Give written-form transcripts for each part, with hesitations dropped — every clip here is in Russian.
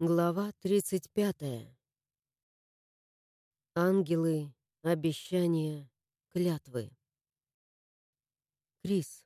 Глава 35. Ангелы, обещания, клятвы. Крис.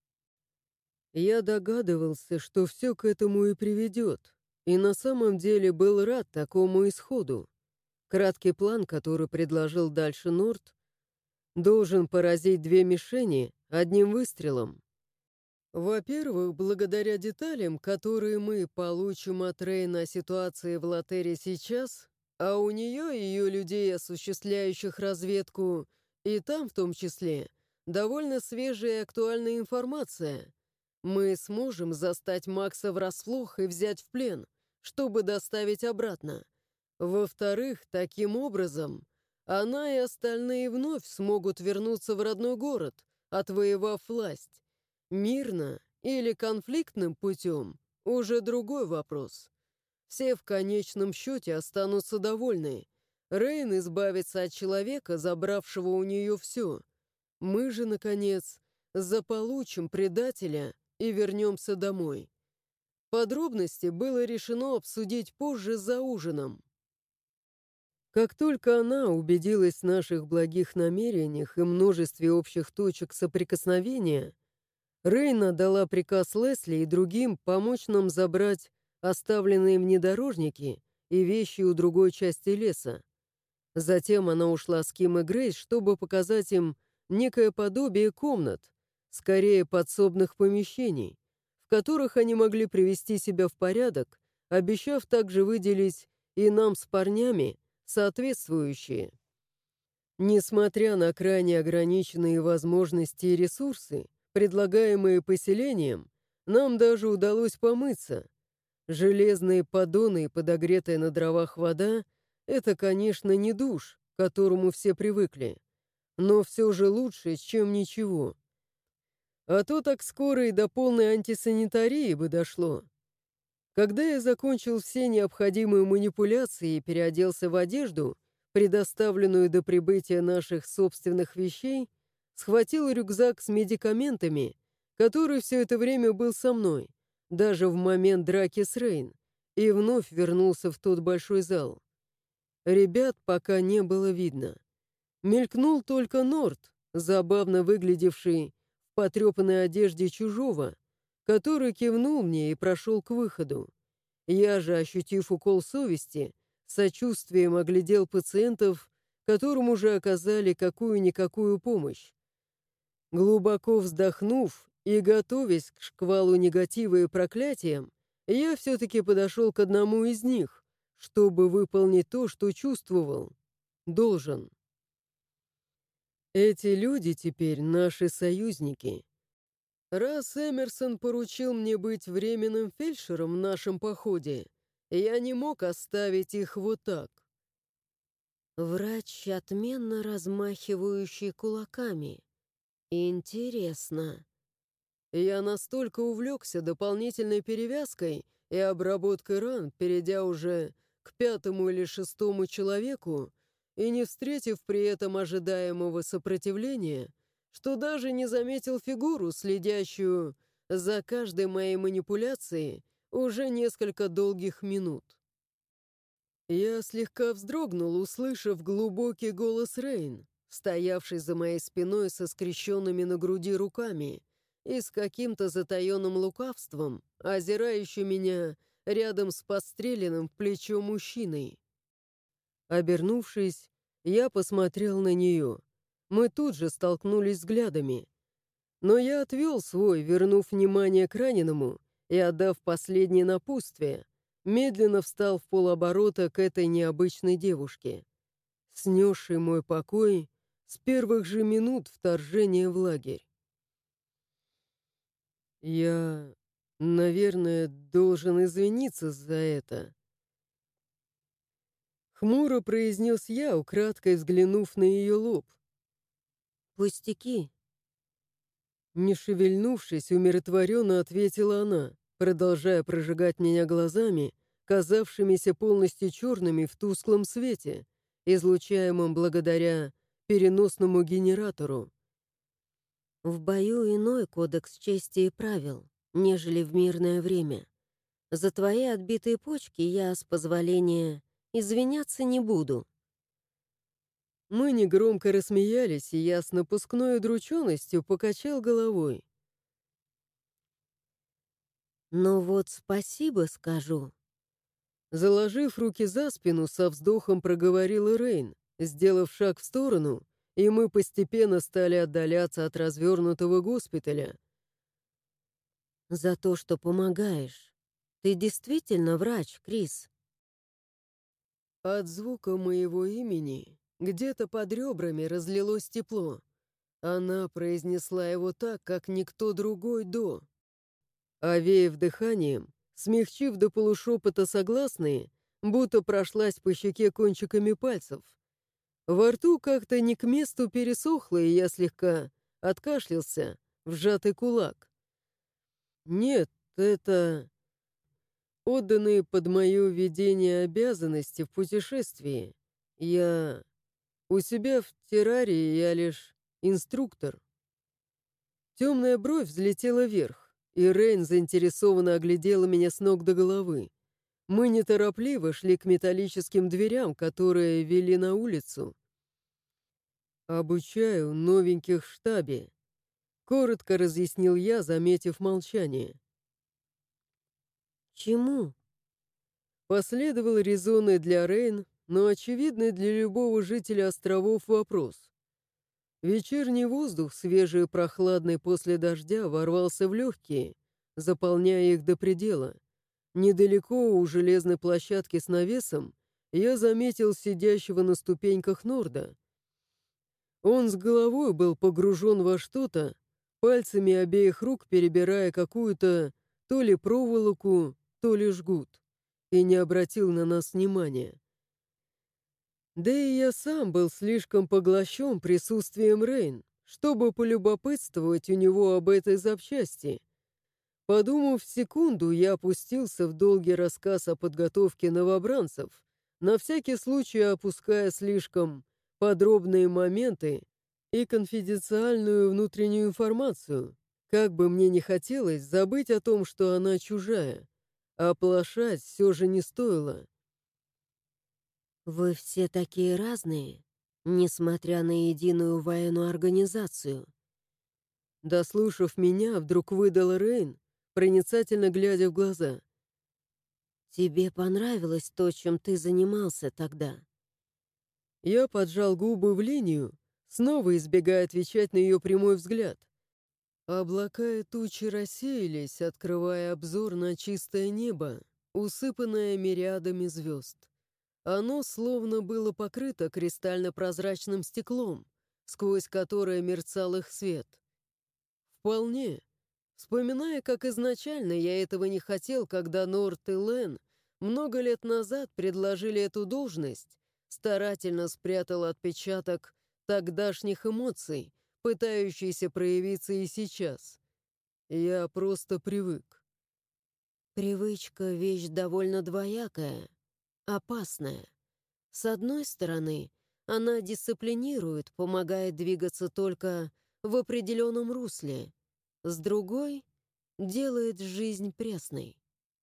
Я догадывался, что все к этому и приведет, и на самом деле был рад такому исходу. Краткий план, который предложил дальше Норт, должен поразить две мишени одним выстрелом. Во-первых, благодаря деталям, которые мы получим от Рейна о ситуации в Латере сейчас, а у нее и ее людей, осуществляющих разведку, и там в том числе, довольно свежая и актуальная информация. Мы сможем застать Макса врасплох и взять в плен, чтобы доставить обратно. Во-вторых, таким образом, она и остальные вновь смогут вернуться в родной город, отвоевав власть. Мирно или конфликтным путем — уже другой вопрос. Все в конечном счете останутся довольны. Рейн избавится от человека, забравшего у нее все. Мы же, наконец, заполучим предателя и вернемся домой. Подробности было решено обсудить позже за ужином. Как только она убедилась в наших благих намерениях и множестве общих точек соприкосновения, Рейна дала приказ Лесли и другим помочь нам забрать оставленные внедорожники и вещи у другой части леса. Затем она ушла с Ким и Грейс, чтобы показать им некое подобие комнат, скорее подсобных помещений, в которых они могли привести себя в порядок, обещав также выделить и нам с парнями соответствующие. Несмотря на крайне ограниченные возможности и ресурсы, предлагаемые поселением, нам даже удалось помыться. Железные поддоны и подогретая на дровах вода — это, конечно, не душ, к которому все привыкли, но все же лучше, чем ничего. А то так скоро и до полной антисанитарии бы дошло. Когда я закончил все необходимые манипуляции и переоделся в одежду, предоставленную до прибытия наших собственных вещей, схватил рюкзак с медикаментами, который все это время был со мной, даже в момент драки с Рейн, и вновь вернулся в тот большой зал. Ребят пока не было видно. Мелькнул только Норт, забавно выглядевший в потрепанной одежде чужого, который кивнул мне и прошел к выходу. Я же, ощутив укол совести, сочувствием оглядел пациентов, которым уже оказали какую-никакую помощь. Глубоко вздохнув и готовясь к шквалу негатива и проклятиям, я все-таки подошел к одному из них, чтобы выполнить то, что чувствовал. Должен. Эти люди теперь наши союзники. Раз Эмерсон поручил мне быть временным фельдшером в нашем походе, я не мог оставить их вот так. Врач, отменно размахивающий кулаками. Интересно. Я настолько увлекся дополнительной перевязкой и обработкой ран, перейдя уже к пятому или шестому человеку, и не встретив при этом ожидаемого сопротивления, что даже не заметил фигуру, следящую за каждой моей манипуляцией уже несколько долгих минут. Я слегка вздрогнул, услышав глубокий голос Рейн, стоявший за моей спиной со скрещенными на груди руками и с каким-то затаенным лукавством, озирающий меня рядом с подстреленным в плечо мужчиной. Обернувшись, я посмотрел на нее. Мы тут же столкнулись взглядами. Но я отвел свой, вернув внимание к раненому и отдав последнее напутствие, медленно встал в полоборота к этой необычной девушке, снесшей мой покой с первых же минут вторжения в лагерь. Я, наверное, должен извиниться за это. Хмуро произнес я, украдкой взглянув на ее лоб. Пустяки. Не шевельнувшись, умиротворенно ответила она, продолжая прожигать меня глазами, казавшимися полностью черными в тусклом свете, излучаемом благодаря переносному генератору. В бою иной кодекс чести и правил, нежели в мирное время. За твои отбитые почки я, с позволения, извиняться не буду. Мы негромко рассмеялись, и я с напускной удрученностью покачал головой. Но вот спасибо скажу. Заложив руки за спину, со вздохом проговорила Рейн, сделав шаг в сторону, и мы постепенно стали отдаляться от развернутого госпиталя. За то, что помогаешь. Ты действительно врач, Крис? От звука моего имени где-то под ребрами разлилось тепло. Она произнесла его так, как никто другой до. Овеяв дыханием, смягчив до полушепота согласные, будто прошлась по щеке кончиками пальцев. Во рту как-то не к месту пересохло, и я слегка откашлялся в сжатый кулак. Нет, это отданные под мое ведение обязанности в путешествии. Я у себя в террарии я лишь инструктор. Темная бровь взлетела вверх, и Рейн заинтересованно оглядела меня с ног до головы. Мы неторопливо шли к металлическим дверям, которые вели на улицу. «Обучаю новеньких в штабе», — коротко разъяснил я, заметив молчание. Чему? Последовал резонный для Рейн, но очевидный для любого жителя островов вопрос. Вечерний воздух, свежий и прохладный после дождя, ворвался в легкие, заполняя их до предела. Недалеко у железной площадки с навесом я заметил сидящего на ступеньках Норда. Он с головой был погружен во что-то, пальцами обеих рук перебирая какую-то то ли проволоку, то ли жгут, и не обратил на нас внимания. Да и я сам был слишком поглощен присутствием Рейн, чтобы полюбопытствовать у него об этой запчасти. Подумав секунду, я опустился в долгий рассказ о подготовке новобранцев, на всякий случай опуская слишком подробные моменты и конфиденциальную внутреннюю информацию. Как бы мне ни хотелось забыть о том, что она чужая, а оплошать все же не стоило. Вы все такие разные, несмотря на единую военную организацию. Дослушав меня, вдруг выдала Рейн, проницательно глядя в глаза. Тебе понравилось то, чем ты занимался тогда? Я поджал губы в линию, снова избегая отвечать на ее прямой взгляд. Облака и тучи рассеялись, открывая обзор на чистое небо, усыпанное мириадами звезд. Оно словно было покрыто кристально-прозрачным стеклом, сквозь которое мерцал их свет. Вполне. Вспоминая, как изначально я этого не хотел, когда Норт и Лен много лет назад предложили эту должность, старательно спрятал отпечаток тогдашних эмоций, пытающийся проявиться и сейчас. Я просто привык. Привычка — вещь довольно двоякая, опасная. С одной стороны, она дисциплинирует, помогает двигаться только в определенном русле. С другой — делает жизнь пресной.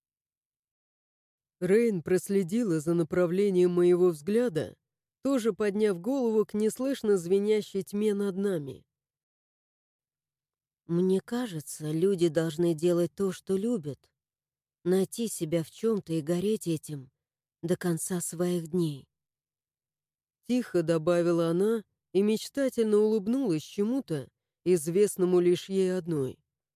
Рейн проследила за направлением моего взгляда, тоже подняв голову к неслышно звенящей тьме над нами. Мне кажется, люди должны делать то, что любят, найти себя в чем-то и гореть этим до конца своих дней. Тихо добавила она и мечтательно улыбнулась чему-то, известному лишь ей одной.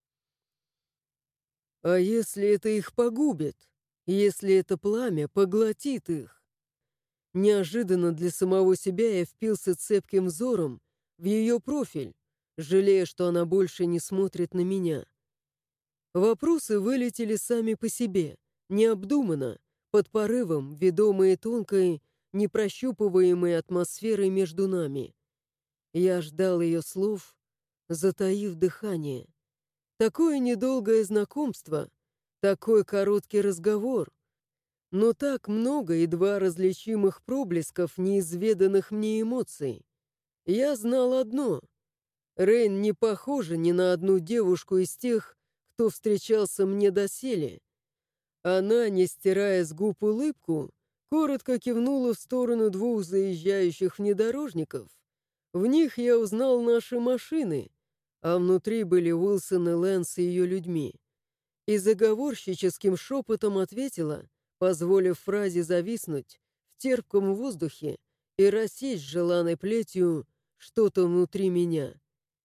«А если это их погубит? Если это пламя поглотит их?» Неожиданно для самого себя я впился цепким взором в ее профиль, жалея, что она больше не смотрит на меня. Вопросы вылетели сами по себе, необдуманно, под порывом, ведомые тонкой, непрощупываемой атмосферой между нами. Я ждал ее слов, затаив дыхание. Такое недолгое знакомство, такой короткий разговор, но так много едва различимых проблесков неизведанных мне эмоций. Я знал одно — Рейн не похожа ни на одну девушку из тех, кто встречался мне доселе. Она, не стирая с губ улыбку, коротко кивнула в сторону двух заезжающих внедорожников. В них я узнал наши машины, а внутри были Уилсон и Лэнс и ее людьми. И заговорщическим шепотом ответила, позволив фразе зависнуть в терпком воздухе и рассечь желанной плетью что-то внутри меня.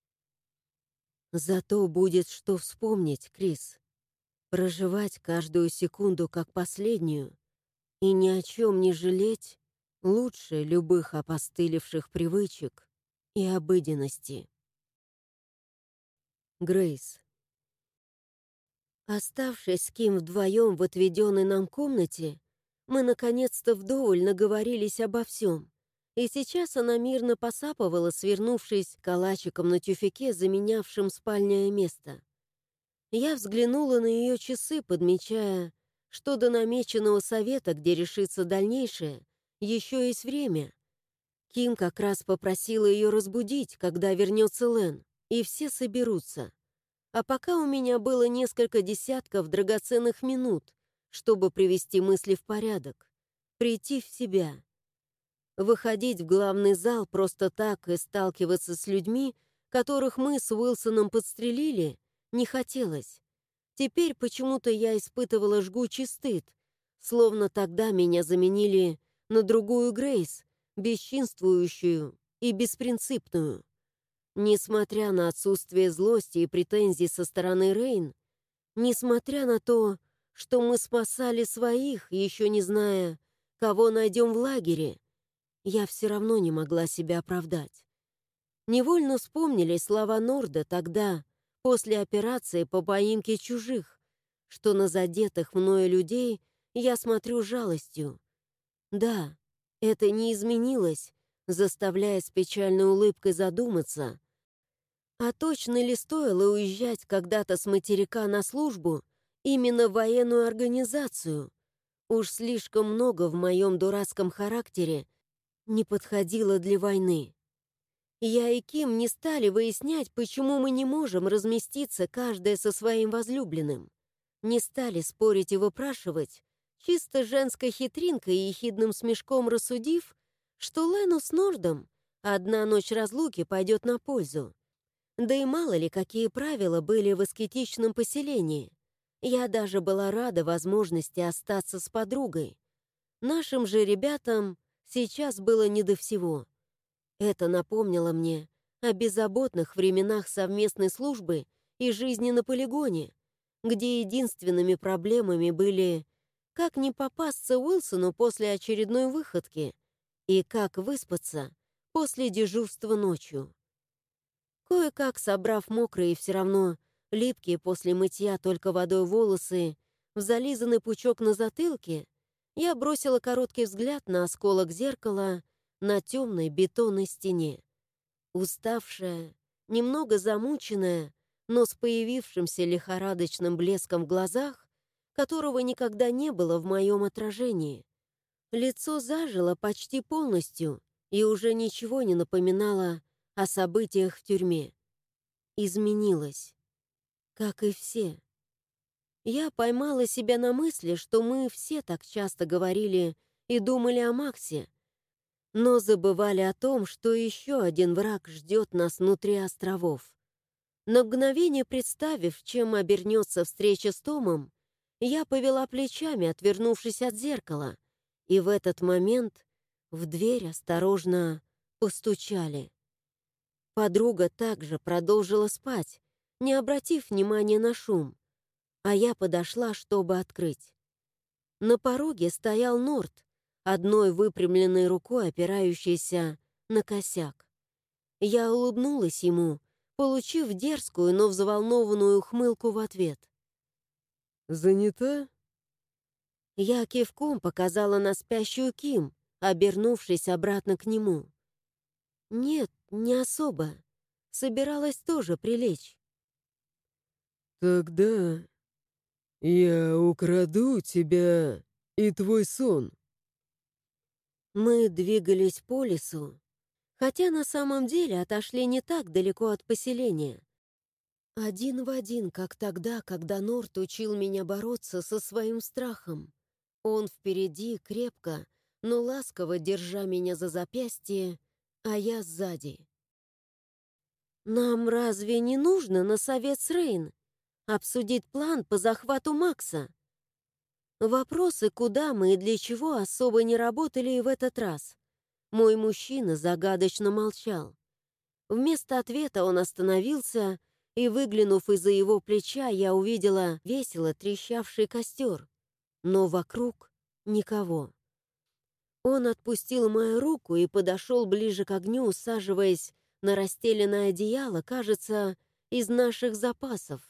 Зато будет что вспомнить, Крис. Проживать каждую секунду как последнюю и ни о чем не жалеть лучше любых опостылевших привычек и обыденности. Грейс. Оставшись с Ким вдвоем в отведенной нам комнате, мы наконец-то вдоволь наговорились обо всем, и сейчас она мирно посапывала, свернувшись калачиком на тюфяке, заменявшем спальное место. Я взглянула на ее часы, подмечая, что до намеченного совета, где решится дальнейшее, еще есть время. Ким как раз попросила ее разбудить, когда вернется Лэн, и все соберутся. А пока у меня было несколько десятков драгоценных минут, чтобы привести мысли в порядок, прийти в себя. Выходить в главный зал просто так и сталкиваться с людьми, которых мы с Уилсоном подстрелили, не хотелось. Теперь почему-то я испытывала жгучий стыд, словно тогда меня заменили на другую Грейс, бесчинствующую и беспринципную. Несмотря на отсутствие злости и претензий со стороны Рейн, несмотря на то, что мы спасали своих, еще не зная, кого найдем в лагере, я все равно не могла себя оправдать. Невольно вспомнили слова Норда тогда, после операции по поимке чужих, что на задетых мною людей я смотрю жалостью. Да, это не изменилось, заставляя с печальной улыбкой задуматься, а точно ли стоило уезжать когда-то с материка на службу именно в военную организацию? Уж слишком много в моем дурацком характере не подходило для войны. Я и Ким не стали выяснять, почему мы не можем разместиться каждая со своим возлюбленным. Не стали спорить и выпрашивать, чисто женской хитринкой и ехидным смешком рассудив, что Лену с Нордом одна ночь разлуки пойдет на пользу. Да и мало ли, какие правила были в аскетичном поселении. Я даже была рада возможности остаться с подругой. Нашим же ребятам сейчас было не до всего. Это напомнило мне о беззаботных временах совместной службы и жизни на полигоне, где единственными проблемами были как не попасться Уилсону после очередной выходки и как выспаться после дежурства ночью. Кое-как, собрав мокрые и все равно липкие после мытья только водой волосы в зализанный пучок на затылке, я бросила короткий взгляд на осколок зеркала на темной бетонной стене. Уставшая, немного замученная, но с появившимся лихорадочным блеском в глазах, которого никогда не было в моем отражении. Лицо зажило почти полностью и уже ничего не напоминало о событиях в тюрьме. Изменилось, как и все. Я поймала себя на мысли, что мы все так часто говорили и думали о Максе, но забывали о том, что еще один враг ждет нас внутри островов. На мгновение представив, чем обернется встреча с Томом, я повела плечами, отвернувшись от зеркала, и в этот момент в дверь осторожно постучали. Подруга также продолжила спать, не обратив внимания на шум, а я подошла, чтобы открыть. На пороге стоял Норд, одной выпрямленной рукой опирающийся на косяк. Я улыбнулась ему, получив дерзкую, но взволнованную ухмылку в ответ. «Занята?» Я кивком показала на спящую Ким, обернувшись обратно к нему. Нет, не особо. Собиралась тоже прилечь. «Тогда я украду тебя и твой сон». Мы двигались по лесу, хотя на самом деле отошли не так далеко от поселения. Один в один, как тогда, когда Норт учил меня бороться со своим страхом. Он впереди, крепко, но ласково держа меня за запястье, а я сзади. «Нам разве не нужно на совет с Рейн обсудить план по захвату Макса?» Вопросы, куда мы и для чего, особо не работали и в этот раз. Мой мужчина загадочно молчал. Вместо ответа он остановился, и, выглянув из-за его плеча, я увидела весело трещавший костер. Но вокруг никого. Он отпустил мою руку и подошел ближе к огню, усаживаясь на расстеленное одеяло, кажется, из наших запасов.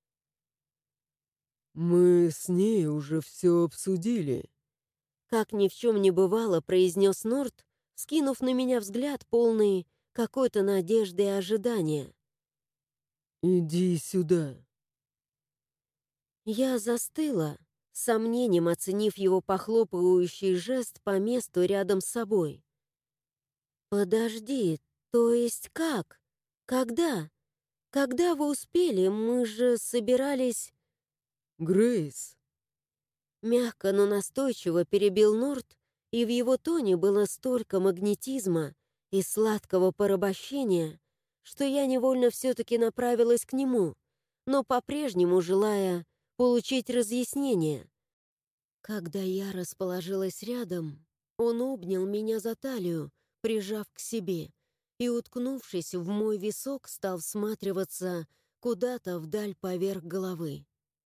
«Мы с ней уже все обсудили». Как ни в чем не бывало, произнес Норт, скинув на меня взгляд, полный какой-то надежды и ожидания. «Иди сюда». Я застыла, с сомнением оценив его похлопывающий жест по месту рядом с собой. «Подожди, то есть как? Когда? Когда вы успели? Мы же собирались...» «Грейс». Мягко, но настойчиво перебил Норт, и в его тоне было столько магнетизма и сладкого порабощения, что я невольно все-таки направилась к нему, но по-прежнему желая получить разъяснение. Когда я расположилась рядом, он обнял меня за талию, прижав к себе, и, уткнувшись в мой висок, стал всматриваться куда-то вдаль поверх головы.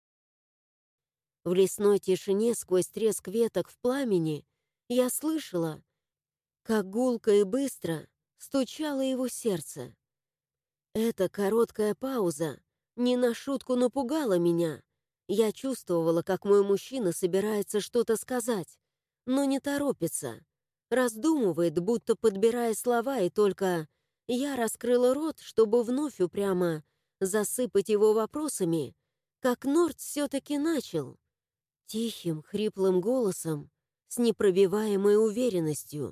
В лесной тишине сквозь треск веток в пламени я слышала, как гулко и быстро стучало его сердце. Эта короткая пауза не на шутку напугала меня. Я чувствовала, как мой мужчина собирается что-то сказать, но не торопится. Раздумывает, будто подбирая слова, и только я раскрыла рот, чтобы вновь упрямо засыпать его вопросами, как Норт все-таки начал. Тихим, хриплым голосом, с непробиваемой уверенностью.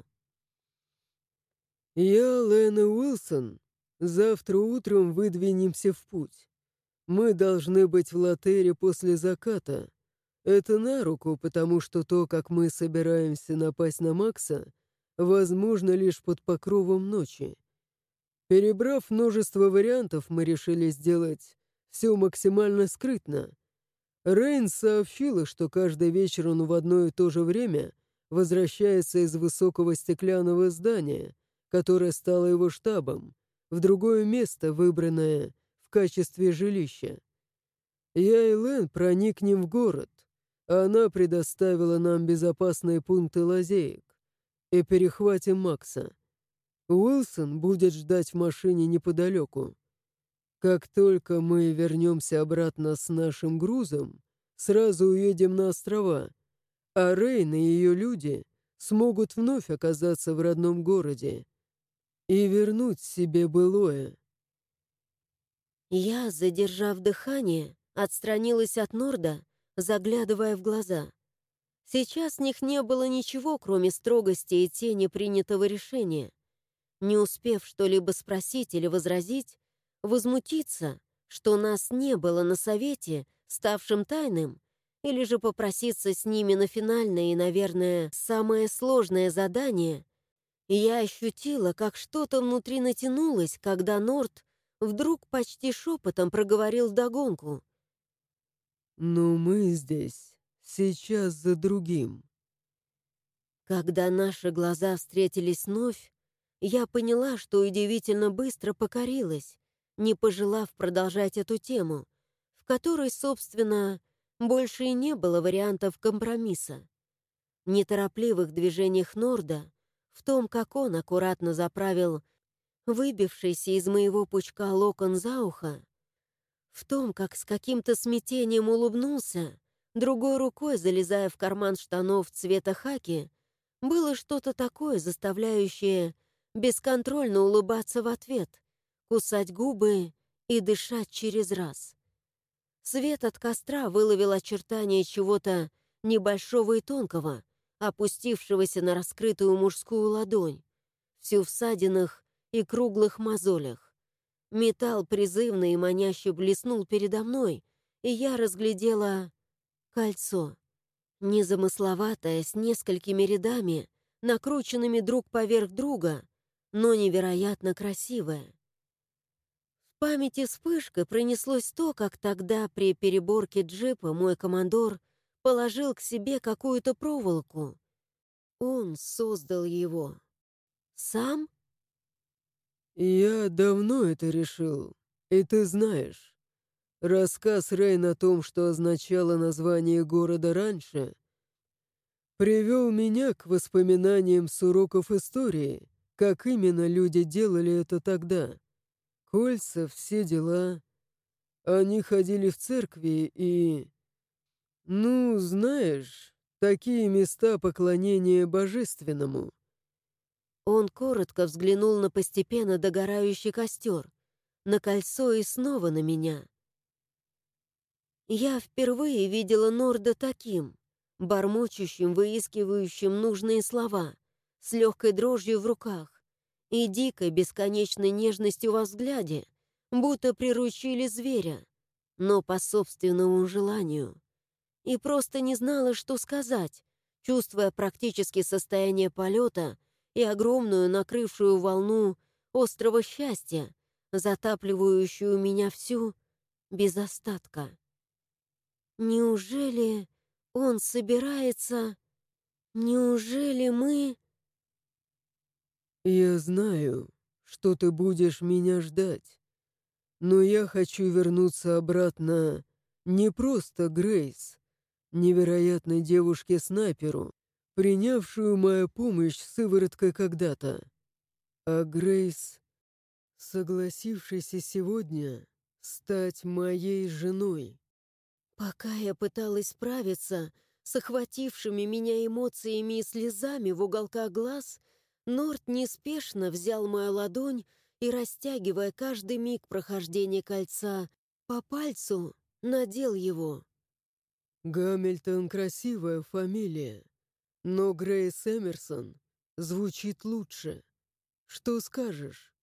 «Я Лена Уилсон. Завтра утром выдвинемся в путь. Мы должны быть в Латере после заката. Это на руку, потому что то, как мы собираемся напасть на Макса, возможно лишь под покровом ночи. Перебрав множество вариантов, мы решили сделать все максимально скрытно. Рейн сообщила, что каждый вечер он в одно и то же время возвращается из высокого стеклянного здания, которое стало его штабом, в другое место, выбранное в качестве жилища. Я и Лэн проникнем в город, а она предоставила нам безопасные пункты лазеек, и перехватим Макса. Уилсон будет ждать в машине неподалеку. Как только мы вернемся обратно с нашим грузом, сразу уедем на острова, а Рейн и ее люди смогут вновь оказаться в родном городе и вернуть себе былое». Я, задержав дыхание, отстранилась от Норда, заглядывая в глаза. Сейчас в них не было ничего, кроме строгости и тени принятого решения. Не успев что-либо спросить или возразить, возмутиться, что нас не было на совете, ставшем тайным, или же попроситься с ними на финальное и, наверное, самое сложное задание, я ощутила, как что-то внутри натянулось, когда Норд вдруг почти шепотом проговорил вдогонку. «Но мы здесь сейчас за другим». Когда наши глаза встретились вновь, я поняла, что удивительно быстро покорилась, не пожелав продолжать эту тему, в которой, собственно, больше и не было вариантов компромисса. В неторопливых движениях Норда, в том, как он аккуратно заправил выбившийся из моего пучка локон за ухо, в том, как с каким-то смятением улыбнулся, другой рукой залезая в карман штанов цвета хаки, было что-то такое, заставляющее бесконтрольно улыбаться в ответ, кусать губы и дышать через раз. Свет от костра выловил очертания чего-то небольшого и тонкого, опустившегося на раскрытую мужскую ладонь, всю в ссадинах и круглых мозолях. Металл призывно и маняще блеснул передо мной, и я разглядела кольцо. Незамысловатое, с несколькими рядами, накрученными друг поверх друга, но невероятно красивое. В памяти вспышкой пронеслось то, как тогда при переборке джипа мой командор положил к себе какую-то проволоку. Он создал его. Сам? «Я давно это решил, и ты знаешь. Рассказ Рейн о том, что означало название города раньше, привел меня к воспоминаниям с уроков истории, как именно люди делали это тогда. Кольца, все дела. Они ходили в церкви и... Ну, знаешь, такие места поклонения божественному». Он коротко взглянул на постепенно догорающий костер, на кольцо и снова на меня. Я впервые видела Норда таким, бормочущим, выискивающим нужные слова, с легкой дрожью в руках и дикой бесконечной нежностью во взгляде, будто приручили зверя, но по собственному желанию. И просто не знала, что сказать, чувствуя практически состояние полета и огромную накрывшую волну острого счастья, затапливающую меня всю без остатка. Неужели он собирается... Неужели мы... «Я знаю, что ты будешь меня ждать, но я хочу вернуться обратно не просто Грейс, невероятной девушке-снайперу, принявшую мою помощь с сывороткой когда-то, а Грейс, согласившейся сегодня стать моей женой». Пока я пыталась справиться с охватившими меня эмоциями и слезами в уголках глаз, Норт неспешно взял мою ладонь и, растягивая каждый миг прохождения кольца по пальцу, надел его. Гамильтон — красивая фамилия, но Грейс Эмерсон звучит лучше. Что скажешь?